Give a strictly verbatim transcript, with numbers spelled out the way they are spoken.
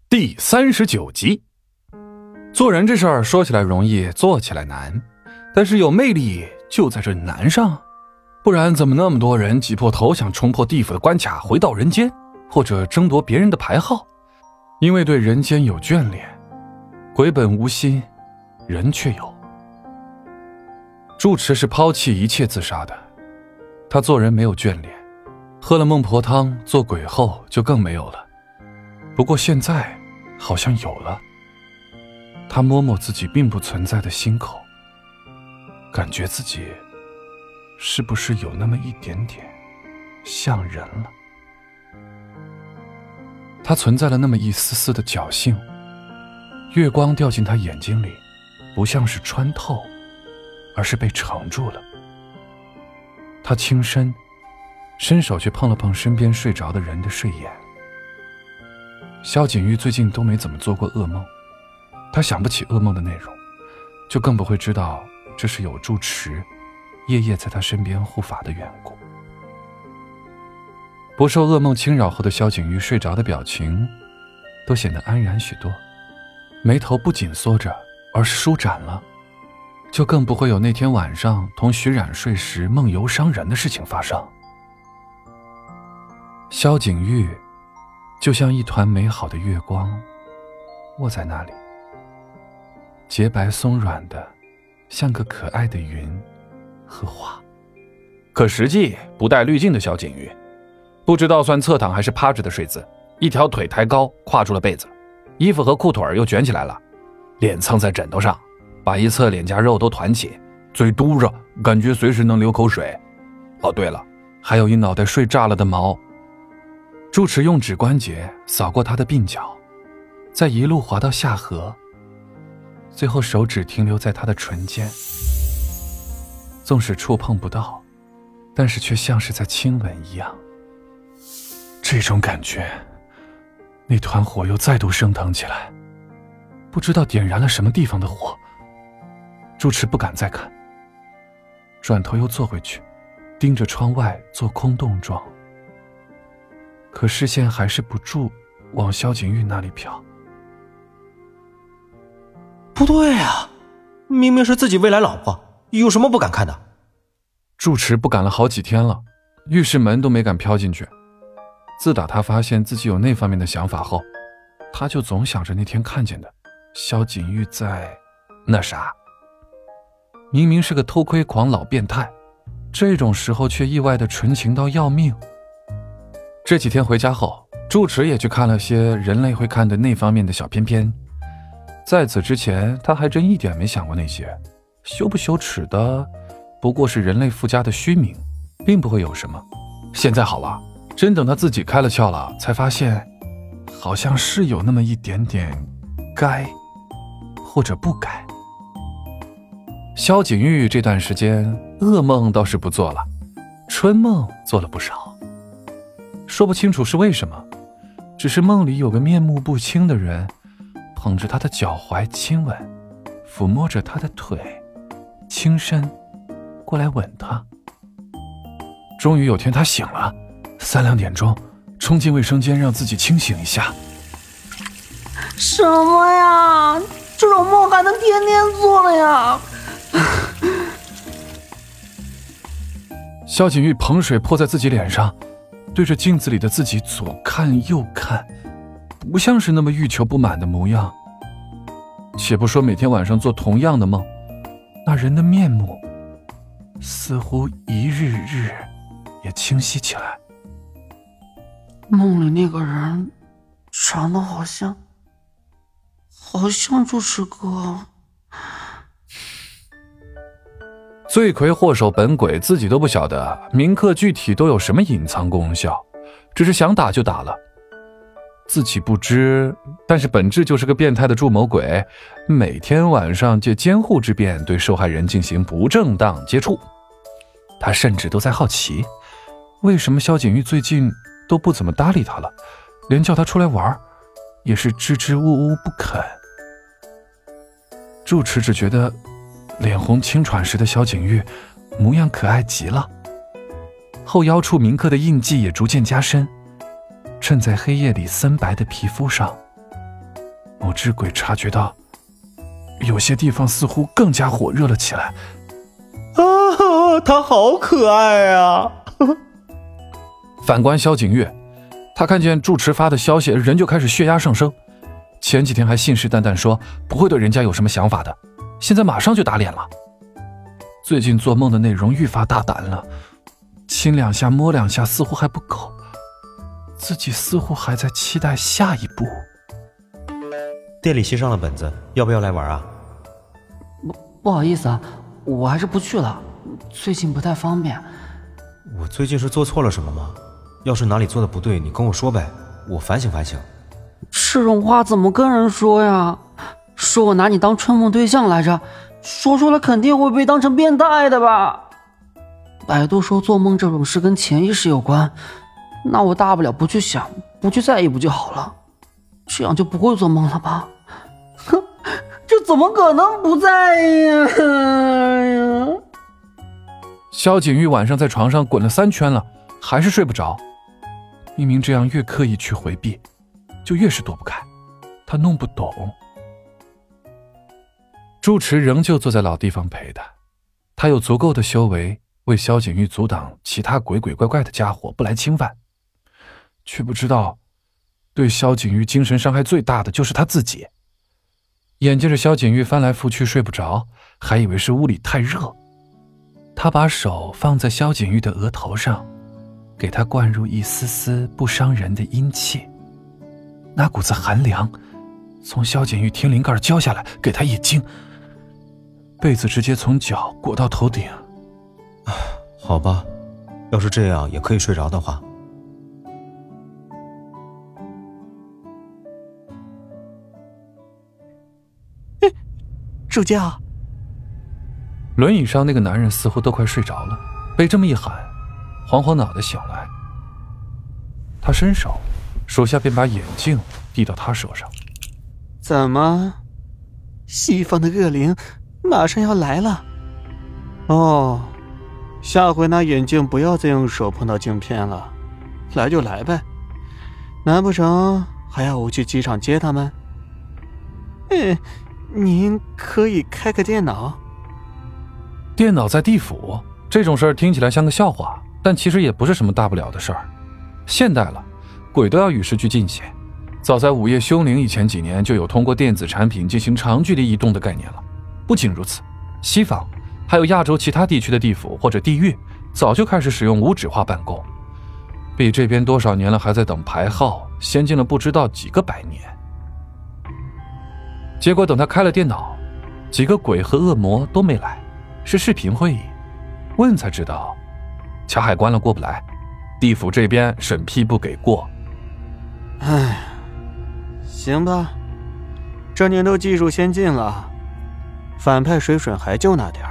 第三十九集。做人这事儿说起来容易，做起来难，但是有魅力就在这难上，不然怎么那么多人挤破头想冲破地府的关卡回到人间，或者争夺别人的牌号？因为对人间有眷恋，鬼本无心，人却有。住持是抛弃一切自杀的，他做人没有眷恋，喝了孟婆汤做鬼后就更没有了。不过现在好像有了。他摸摸自己并不存在的心口，感觉自己是不是有那么一点点像人了。他存在了那么一丝丝的侥幸，月光掉进他眼睛里，不像是穿透，而是被盛住了。他轻身伸手去碰了碰身边睡着的人的睡眼。萧景玉最近都没怎么做过噩梦，他想不起噩梦的内容，就更不会知道这是有住持夜夜在他身边护法的缘故。不受噩梦侵扰后的萧景玉睡着的表情都显得安然许多，眉头不紧缩着，而是舒展了，就更不会有那天晚上同徐冉睡时梦游伤人的事情发生。萧景玉就像一团美好的月光，卧在那里，洁白松软的，像个可爱的云和花。可实际不带滤镜的萧景玉，不知道算侧躺还是趴着的睡姿，一条腿抬高跨住了被子，衣服和裤腿又卷起来了，脸蹭在枕头上，把一侧脸颊肉都团起，嘴嘟着，感觉随时能流口水。哦对了，还有一脑袋睡炸了的毛。住持用指关节扫过他的鬓角，再一路滑到下颌，最后手指停留在他的唇间，纵使触碰不到，但是却像是在亲吻一样。这种感觉，那团火又再度升腾起来，不知道点燃了什么地方的火。住持不敢再看，转头又坐回去，盯着窗外做空洞状，可视线还是不住往萧景玉那里瞟。 不对啊，明明是自己未来老婆，有什么不敢看的？ 住持不敢了好几天了，浴室门都没敢飘进去。自打他发现自己有那方面的想法后，他就总想着那天看见的萧景玉在那啥。明明是个偷窥狂老变态，这种时候却意外的纯情到要命。这几天回家后，住持也去看了些人类会看的那方面的小片片。在此之前，他还真一点没想过那些，羞不羞耻的不过是人类附加的虚名，并不会有什么。现在好了，真等他自己开了窍了，才发现好像是有那么一点点该或者不该。萧景玉这段时间噩梦倒是不做了，春梦做了不少，说不清楚是为什么，只是梦里有个面目不清的人捧着他的脚踝亲吻，抚摸着他的腿，轻身过来吻他。终于有天他醒了，三两点钟冲进卫生间让自己清醒一下。 什么呀，这种梦还能天天做了呀？ 萧景玉捧水泼在自己脸上，对着镜子里的自己左看右看，不像是那么欲求不满的模样。且不说每天晚上做同样的梦，那人的面目似乎一日日也清晰起来。 梦里那个人长得好像好像住持哥。 罪魁祸首本鬼自己都不晓得铭刻具体都有什么隐藏功效，只是想打就打了。自己不知，但是本质就是个变态的助谋鬼，每天晚上借监护之便对受害人进行不正当接触。他甚至都在好奇，为什么萧景玉最近都不怎么搭理他了，连叫他出来玩也是支支吾吾不肯。住持只觉得脸红轻喘时的萧景玉模样可爱极了，后腰处铭刻的印记也逐渐加深，衬在黑夜里森白的皮肤上， 某只鬼察觉到有些地方似乎更加火热了起来。 啊，他好可爱啊！ 反观萧景月，他看见住持发的消息，人就开始血压上升。前几天还信誓旦旦说不会对人家有什么想法的，现在马上就打脸了。最近做梦的内容愈发大胆了，亲两下摸两下似乎还不够，自己似乎还在期待下一步。 店里新上了本子，要不要来玩啊？ 不不好意思啊，我还是不去了，最近不太方便。 我最近是做错了什么吗？要是哪里做的不对，你跟我说呗，我反省反省。 这种话怎么跟人说呀？说我拿你当春梦对象来着，说出来肯定会被当成变态的吧？百度说做梦这种事跟潜意识有关，那我大不了不去想，不去在意不就好了？这样就不会做梦了吧？哼，这怎么可能不在意呀？ 萧景玉晚上在床上滚了三圈了，还是睡不着。明明这样越刻意去回避，就越是躲不开。他弄不懂。住持仍旧坐在老地方陪他，他有足够的修为为萧景玉阻挡其他鬼鬼怪怪的家伙不来侵犯，却不知道对萧景玉精神伤害最大的就是他自己。眼见着萧景玉翻来覆去睡不着，还以为是屋里太热。他把手放在萧景玉的额头上，给他灌入一丝丝不伤人的阴气。那股子寒凉从萧景玉天灵盖浇下来，给他一惊，被子直接从脚裹到头顶。 好吧，要是这样也可以睡着的话。 主教， 轮椅上那个男人似乎都快睡着了，被这么一喊，晃晃脑袋醒来。他伸手，手下便把眼镜递到他手上。 怎么，西方的恶灵马上要来了？哦，下回拿眼镜不要再用手碰到镜片了，来就来呗，难不成还要我去机场接他们？嗯，您可以开个电脑。 电脑在地府，这种事儿听起来像个笑话，但其实也不是什么大不了的事儿。现代了，鬼都要与时俱进些。早在午夜凶铃以前几年，就有通过电子产品进行长距离移动的概念了。不仅如此，西方还有亚洲其他地区的地府或者地狱，早就开始使用无纸化办公，比这边多少年了还在等牌号，先进了不知道几个百年。结果等他开了电脑，几个鬼和恶魔都没来，是视频会议。问才知道，卡海关了过不来，地府这边审批不给过。 唉，行吧，这年头技术先进了，反派水准还就那点儿。